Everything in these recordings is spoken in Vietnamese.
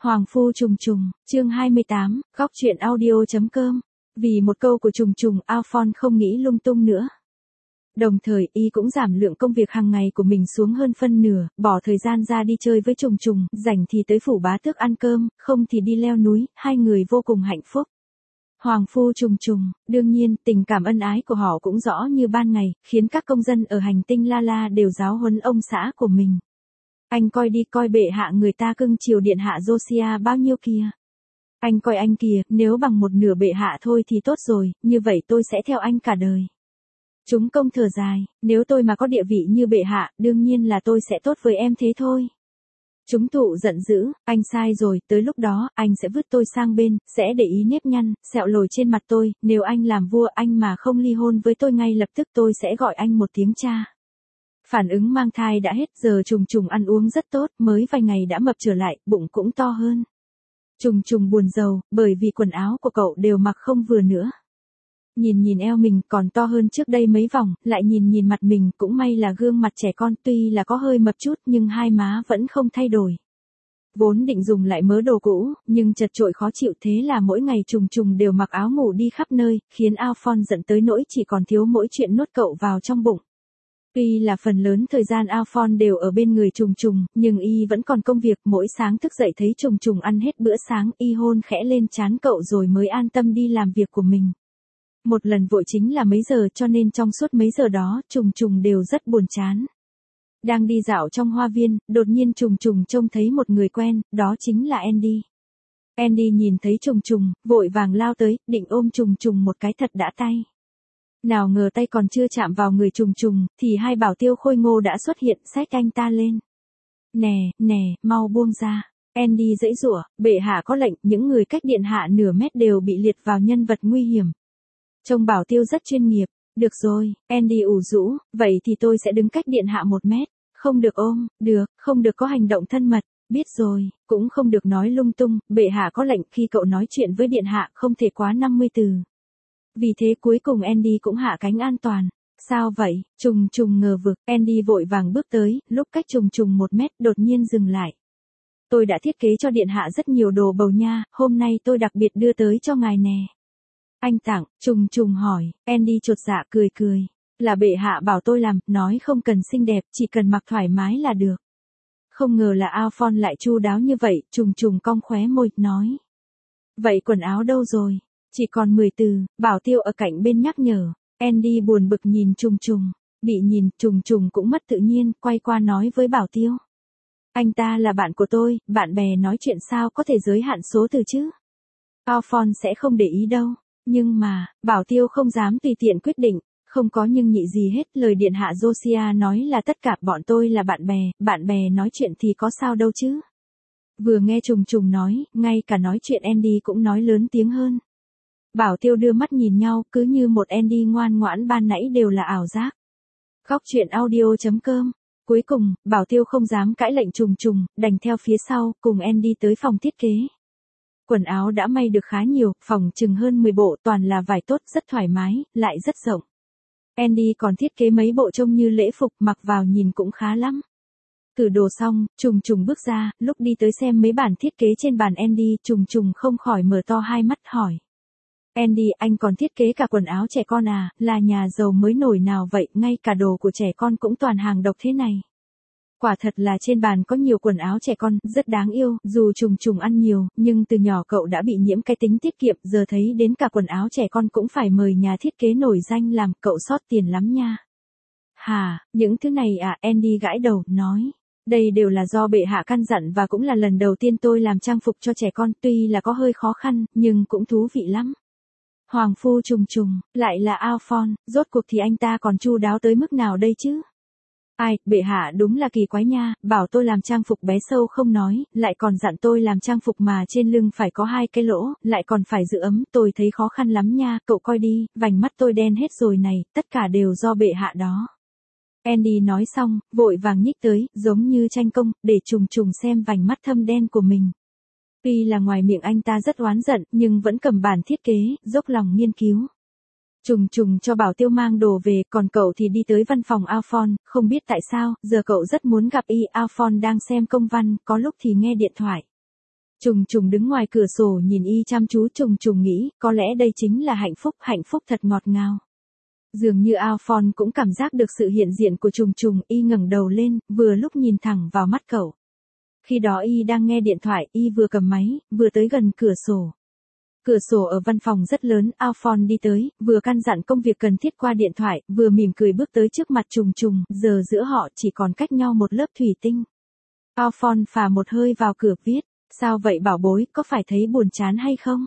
Hoàng phu trùng trùng, chương 28, góc truyện audio.com. Vì một câu của trùng trùng, Alphonse không nghĩ lung tung nữa. Đồng thời, y cũng giảm lượng công việc hàng ngày của mình xuống hơn phân nửa, bỏ thời gian ra đi chơi với trùng trùng, rảnh thì tới phủ bá tước ăn cơm, không thì đi leo núi, hai người vô cùng hạnh phúc. Hoàng phu trùng trùng, đương nhiên, tình cảm ân ái của họ cũng rõ như ban ngày, khiến các công dân ở hành tinh La La đều giáo huấn ông xã của mình. Anh coi đi, coi bệ hạ người ta cưng chiều điện hạ Josiah bao nhiêu kìa. Anh coi anh kìa, nếu bằng một nửa bệ hạ thôi thì tốt rồi, như vậy tôi sẽ theo anh cả đời. Chúng công thở dài, nếu tôi mà có địa vị như bệ hạ, đương nhiên là tôi sẽ tốt với em thế thôi. Chúng tụ giận dữ, anh sai rồi, tới lúc đó, anh sẽ vứt tôi sang bên, sẽ để ý nếp nhăn, sẹo lồi trên mặt tôi, nếu anh làm vua anh mà không ly hôn với tôi ngay lập tức tôi sẽ gọi anh một tiếng cha. Phản ứng mang thai đã hết, giờ trùng trùng ăn uống rất tốt, mới vài ngày đã mập trở lại, bụng cũng to hơn. Trùng trùng buồn rầu, bởi vì quần áo của cậu đều mặc không vừa nữa. Nhìn eo mình còn to hơn trước đây mấy vòng, lại nhìn mặt mình, cũng may là gương mặt trẻ con, tuy là có hơi mập chút nhưng hai má vẫn không thay đổi. Vốn định dùng lại mớ đồ cũ, nhưng chật chội khó chịu, thế là mỗi ngày trùng trùng đều mặc áo ngủ đi khắp nơi, khiến Alphonse giận tới nỗi chỉ còn thiếu mỗi chuyện nuốt cậu vào trong bụng. Tuy là phần lớn thời gian Alphonse đều ở bên người trùng trùng, nhưng y vẫn còn công việc, mỗi sáng thức dậy thấy trùng trùng ăn hết bữa sáng, y hôn khẽ lên trán cậu rồi mới an tâm đi làm việc của mình. Một lần vội chính là mấy giờ, cho nên trong suốt mấy giờ đó, trùng trùng đều rất buồn chán. Đang đi dạo trong hoa viên, đột nhiên trùng trùng trông thấy một người quen, đó chính là Andy. Andy nhìn thấy trùng trùng, vội vàng lao tới, định ôm trùng trùng một cái thật đã tay. Nào ngờ tay còn chưa chạm vào người trùng trùng, thì hai bảo tiêu khôi ngô đã xuất hiện, xách anh ta lên. Nè, mau buông ra. Andy giãy giụa, bệ hạ có lệnh, những người cách điện hạ nửa mét đều bị liệt vào nhân vật nguy hiểm. Trông bảo tiêu rất chuyên nghiệp. Được rồi, Andy ủ rũ, vậy thì tôi sẽ đứng cách điện hạ 1 mét. Không được ôm, không được có hành động thân mật. Biết rồi, cũng không được nói lung tung, bệ hạ có lệnh khi cậu nói chuyện với điện hạ không thể quá 50 từ. Vì thế cuối cùng Andy cũng hạ cánh an toàn. Sao vậy? Trùng trùng ngờ vực, Andy vội vàng bước tới, lúc cách trùng trùng 1 mét đột nhiên dừng lại. Tôi đã thiết kế cho điện hạ rất nhiều đồ bầu nha, hôm nay tôi đặc biệt đưa tới cho ngài nè. Anh tặng, trùng trùng hỏi, Andy chột dạ cười. Là bệ hạ bảo tôi làm, nói không cần xinh đẹp, chỉ cần mặc thoải mái là được. Không ngờ là Alphonse lại chu đáo như vậy, trùng trùng cong khóe môi, nói. Vậy quần áo đâu rồi? Chỉ còn 10 từ, bảo tiêu ở cạnh bên nhắc nhở. Andy buồn bực nhìn trùng trùng, bị nhìn, trùng trùng cũng mất tự nhiên, quay qua nói với bảo tiêu. Anh ta là bạn của tôi, bạn bè nói chuyện sao có thể giới hạn số từ chứ? Alphonse sẽ không để ý đâu. Nhưng mà, bảo tiêu không dám tùy tiện quyết định, không có nhưng nhị gì hết, lời điện hạ Josiah nói là tất cả bọn tôi là bạn bè nói chuyện thì có sao đâu chứ. Vừa nghe trùng trùng nói, ngay cả nói chuyện Andy cũng nói lớn tiếng hơn. Bảo tiêu đưa mắt nhìn nhau, cứ như một Andy ngoan ngoãn ban nãy đều là ảo giác. Góc truyện audio.com. Cuối cùng, bảo tiêu không dám cãi lệnh trùng trùng, đành theo phía sau, cùng Andy tới phòng thiết kế. Quần áo đã may được khá nhiều, phòng chừng hơn 10 bộ, toàn là vải tốt, rất thoải mái, lại rất rộng. Andy còn thiết kế mấy bộ trông như lễ phục, mặc vào nhìn cũng khá lắm. Thử đồ xong, trùng trùng bước ra, lúc đi tới xem mấy bản thiết kế trên bàn Andy, trùng trùng không khỏi mở to hai mắt hỏi. Andy, anh còn thiết kế cả quần áo trẻ con à, là nhà giàu mới nổi nào vậy, ngay cả đồ của trẻ con cũng toàn hàng độc thế này. Quả thật là trên bàn có nhiều quần áo trẻ con, rất đáng yêu, dù trùng trùng ăn nhiều, nhưng từ nhỏ cậu đã bị nhiễm cái tính tiết kiệm, giờ thấy đến cả quần áo trẻ con cũng phải mời nhà thiết kế nổi danh làm, cậu sót tiền lắm nha. Hả, những thứ này à, Andy gãi đầu, nói. Đây đều là do bệ hạ căn dặn và cũng là lần đầu tiên tôi làm trang phục cho trẻ con, tuy là có hơi khó khăn, nhưng cũng thú vị lắm. Hoàng phu trùng trùng, lại là Alphonse, rốt cuộc thì anh ta còn chu đáo tới mức nào đây chứ? Ai, bệ hạ đúng là kỳ quái nha, bảo tôi làm trang phục bé sâu không nói, lại còn dặn tôi làm trang phục mà trên lưng phải có 2 cái lỗ, lại còn phải giữ ấm, tôi thấy khó khăn lắm nha, cậu coi đi, vành mắt tôi đen hết rồi này, tất cả đều do bệ hạ đó. Andy nói xong, vội vàng nhích tới, giống như tranh công, để trùng trùng xem vành mắt thâm đen của mình. Tuy là ngoài miệng anh ta rất oán giận, nhưng vẫn cầm bản thiết kế, dốc lòng nghiên cứu. Trùng trùng cho bảo tiêu mang đồ về, còn cậu thì đi tới văn phòng Alphonse, không biết tại sao, giờ cậu rất muốn gặp y. Alphonse đang xem công văn, có lúc thì nghe điện thoại. Trùng trùng đứng ngoài cửa sổ nhìn y chăm chú, trùng trùng nghĩ, có lẽ đây chính là hạnh phúc thật ngọt ngào. Dường như Alphonse cũng cảm giác được sự hiện diện của trùng trùng, y ngẩng đầu lên, vừa lúc nhìn thẳng vào mắt cậu. Khi đó y đang nghe điện thoại, y vừa cầm máy, vừa tới gần cửa sổ. Cửa sổ ở văn phòng rất lớn, Alphonse đi tới, vừa căn dặn công việc cần thiết qua điện thoại, vừa mỉm cười bước tới trước mặt trùng trùng, giờ giữa họ chỉ còn cách nhau một lớp thủy tinh. Alphonse phà một hơi vào cửa viết, sao vậy bảo bối, có phải thấy buồn chán hay không?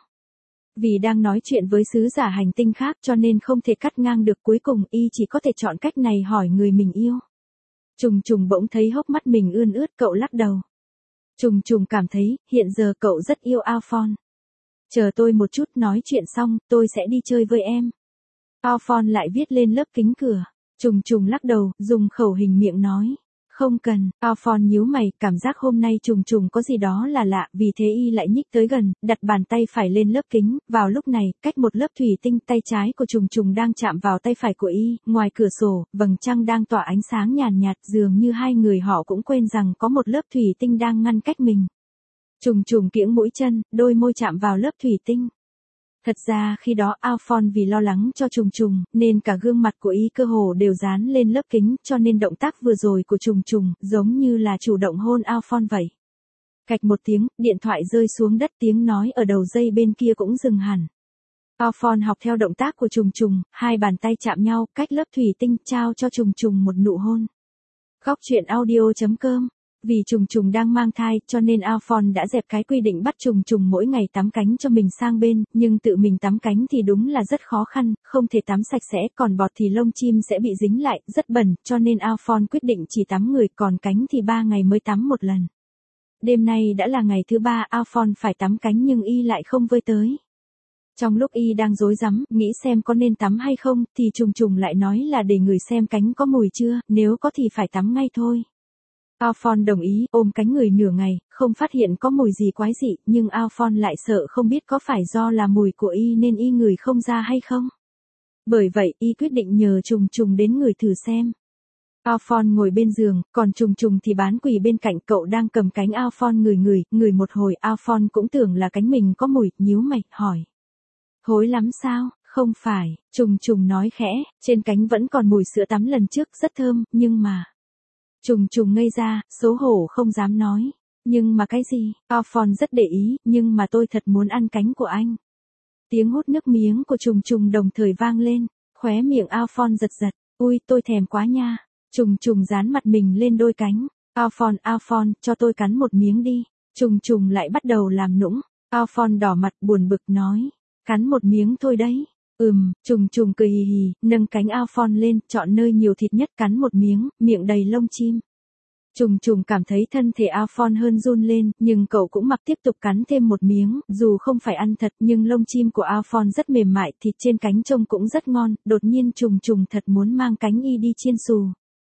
Vì đang nói chuyện với sứ giả hành tinh khác cho nên không thể cắt ngang được, cuối cùng y chỉ có thể chọn cách này hỏi người mình yêu. Trùng trùng bỗng thấy hốc mắt mình ươn ướt, cậu lắc đầu. Trùng trùng cảm thấy, hiện giờ cậu rất yêu Alphonse. Chờ tôi một chút, nói chuyện xong, tôi sẽ đi chơi với em. Alphonse lại viết lên lớp kính cửa. Trùng trùng lắc đầu, dùng khẩu hình miệng nói. Không cần, Alphonse nhíu mày, cảm giác hôm nay trùng trùng có gì đó là lạ, vì thế y lại nhích tới gần, đặt bàn tay phải lên lớp kính, vào lúc này, cách một lớp thủy tinh, tay trái của trùng trùng đang chạm vào tay phải của y, ngoài cửa sổ, vầng trăng đang tỏa ánh sáng nhàn nhạt, dường như hai người họ cũng quên rằng có một lớp thủy tinh đang ngăn cách mình. Trùng trùng kiễng mũi chân, đôi môi chạm vào lớp thủy tinh. Thật ra khi đó Alphonse vì lo lắng cho trùng trùng, nên cả gương mặt của y cơ hồ đều dán lên lớp kính, cho nên động tác vừa rồi của trùng trùng, giống như là chủ động hôn Alphonse vậy. Cạch một tiếng, điện thoại rơi xuống đất, tiếng nói ở đầu dây bên kia cũng dừng hẳn. Alphonse học theo động tác của trùng trùng, hai bàn tay chạm nhau, cách lớp thủy tinh, trao cho trùng trùng một nụ hôn. Góc truyện audio.com. Vì trùng trùng đang mang thai, cho nên Alphonse đã dẹp cái quy định bắt trùng trùng mỗi ngày tắm cánh cho mình sang bên, nhưng tự mình tắm cánh thì đúng là rất khó khăn, không thể tắm sạch sẽ, còn bọt thì lông chim sẽ bị dính lại, rất bẩn, cho nên Alphonse quyết định chỉ tắm người, còn cánh thì 3 ngày mới tắm một lần. Đêm nay đã là ngày thứ 3 Alphonse phải tắm cánh nhưng y lại không vơi tới. Trong lúc y đang rối rắm, nghĩ xem có nên tắm hay không, thì trùng trùng lại nói là để người xem cánh có mùi chưa, nếu có thì phải tắm ngay thôi. Alphonse đồng ý, ôm cánh người nửa ngày, không phát hiện có mùi gì quái dị, nhưng Alphonse lại sợ không biết có phải do là mùi của y nên y ngửi không ra hay không. Bởi vậy, y quyết định nhờ trùng trùng đến ngửi thử xem. Alphonse ngồi bên giường, còn trùng trùng thì bán quỳ bên cạnh, cậu đang cầm cánh Alphonse ngửi một hồi, Alphonse cũng tưởng là cánh mình có mùi, nhíu mày, hỏi. Hối lắm sao? Không phải, trùng trùng nói khẽ, trên cánh vẫn còn mùi sữa tắm lần trước, rất thơm, nhưng mà... Trùng trùng ngây ra, xấu hổ không dám nói. Nhưng mà cái gì? Alphonse rất để ý, nhưng mà tôi thật muốn ăn cánh của anh. Tiếng hút nước miếng của trùng trùng đồng thời vang lên, khóe miệng Alphonse giật giật. Ui, tôi thèm quá nha. Trùng trùng dán mặt mình lên đôi cánh. Alphonse, cho tôi cắn một miếng đi. Trùng trùng lại bắt đầu làm nũng. Alphonse đỏ mặt buồn bực nói. Cắn một miếng thôi đấy. Trùng trùng cười hì hì, nâng cánh Alphonse lên, chọn nơi nhiều thịt nhất cắn một miếng, miệng đầy lông chim. Trùng trùng cảm thấy thân thể Alphonse hơn run lên, nhưng cậu cũng mặc tiếp tục cắn thêm một miếng, dù không phải ăn thật nhưng lông chim của Alphonse rất mềm mại, thịt trên cánh trông cũng rất ngon, đột nhiên trùng trùng thật muốn mang cánh y đi chiên xù.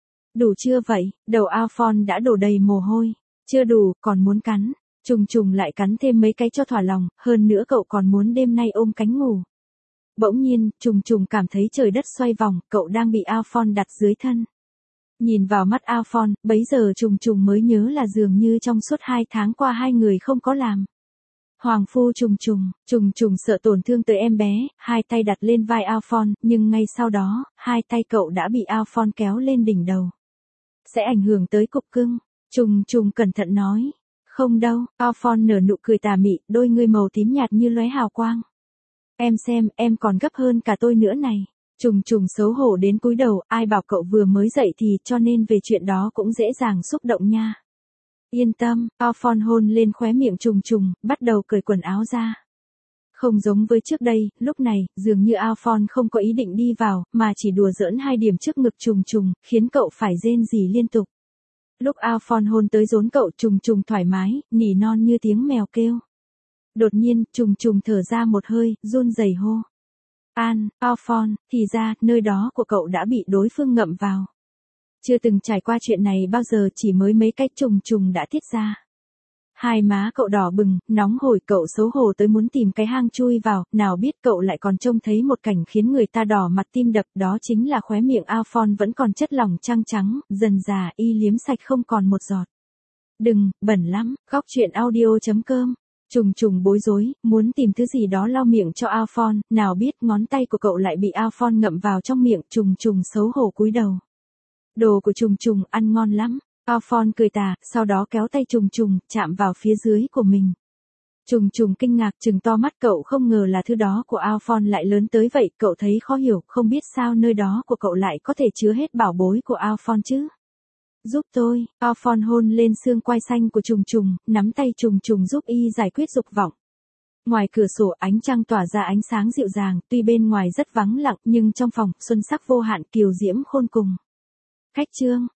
Đủ chưa vậy? Đầu Alphonse đã đổ đầy mồ hôi. Chưa đủ, còn muốn cắn. Trùng trùng lại cắn thêm mấy cái cho thỏa lòng, hơn nữa cậu còn muốn đêm nay ôm cánh ngủ. Bỗng nhiên, trùng trùng cảm thấy trời đất xoay vòng, cậu đang bị Alphonse đặt dưới thân. Nhìn vào mắt Alphonse, bấy giờ trùng trùng mới nhớ là dường như trong suốt 2 tháng qua hai người không có làm. Hoàng phu trùng trùng sợ tổn thương tới em bé, hai tay đặt lên vai Alphonse, nhưng ngay sau đó, hai tay cậu đã bị Alphonse kéo lên đỉnh đầu. Sẽ ảnh hưởng tới cục cưng. Trùng trùng cẩn thận nói. Không đâu, Alphonse nở nụ cười tà mị, đôi ngươi màu tím nhạt như lóe hào quang. Em xem, em còn gấp hơn cả tôi nữa này. Trùng trùng xấu hổ đến cúi đầu, ai bảo cậu vừa mới dậy thì cho nên về chuyện đó cũng dễ dàng xúc động nha. Yên tâm, Alphonse hôn lên khóe miệng trùng trùng, bắt đầu cởi quần áo ra. Không giống với trước đây, lúc này, dường như Alphonse không có ý định đi vào, mà chỉ đùa giỡn 2 điểm trước ngực trùng trùng, khiến cậu phải rên rỉ liên tục. Lúc Alphonse hôn tới rốn cậu trùng trùng thoải mái, nỉ non như tiếng mèo kêu. Đột nhiên, trùng trùng thở ra một hơi, run rẩy hô. Alphonse, thì ra, nơi đó của cậu đã bị đối phương ngậm vào. Chưa từng trải qua chuyện này bao giờ, chỉ mới mấy cách trùng trùng đã tiết ra. Hai má cậu đỏ bừng, nóng hổi, cậu xấu hổ tới muốn tìm cái hang chui vào, nào biết cậu lại còn trông thấy một cảnh khiến người ta đỏ mặt tim đập, đó chính là khóe miệng Alphonse vẫn còn chất lỏng trắng trắng, dần dà y liếm sạch không còn một giọt. Đừng, bẩn lắm, góc truyện audio.com Trùng trùng bối rối, muốn tìm thứ gì đó lau miệng cho Alphonse, nào biết ngón tay của cậu lại bị Alphonse ngậm vào trong miệng, trùng trùng xấu hổ cúi đầu. Đồ của trùng trùng ăn ngon lắm. Alphonse cười tà, sau đó kéo tay trùng trùng, chạm vào phía dưới của mình. Trùng trùng kinh ngạc trừng to mắt, cậu không ngờ là thứ đó của Alphonse lại lớn tới vậy, cậu thấy khó hiểu, không biết sao nơi đó của cậu lại có thể chứa hết bảo bối của Alphonse chứ. Giúp tôi, Alphonse hôn lên xương quai xanh của trùng trùng, nắm tay trùng trùng giúp y giải quyết dục vọng. Ngoài cửa sổ ánh trăng tỏa ra ánh sáng dịu dàng, tuy bên ngoài rất vắng lặng nhưng trong phòng xuân sắc vô hạn, kiều diễm khôn cùng. Khách trương,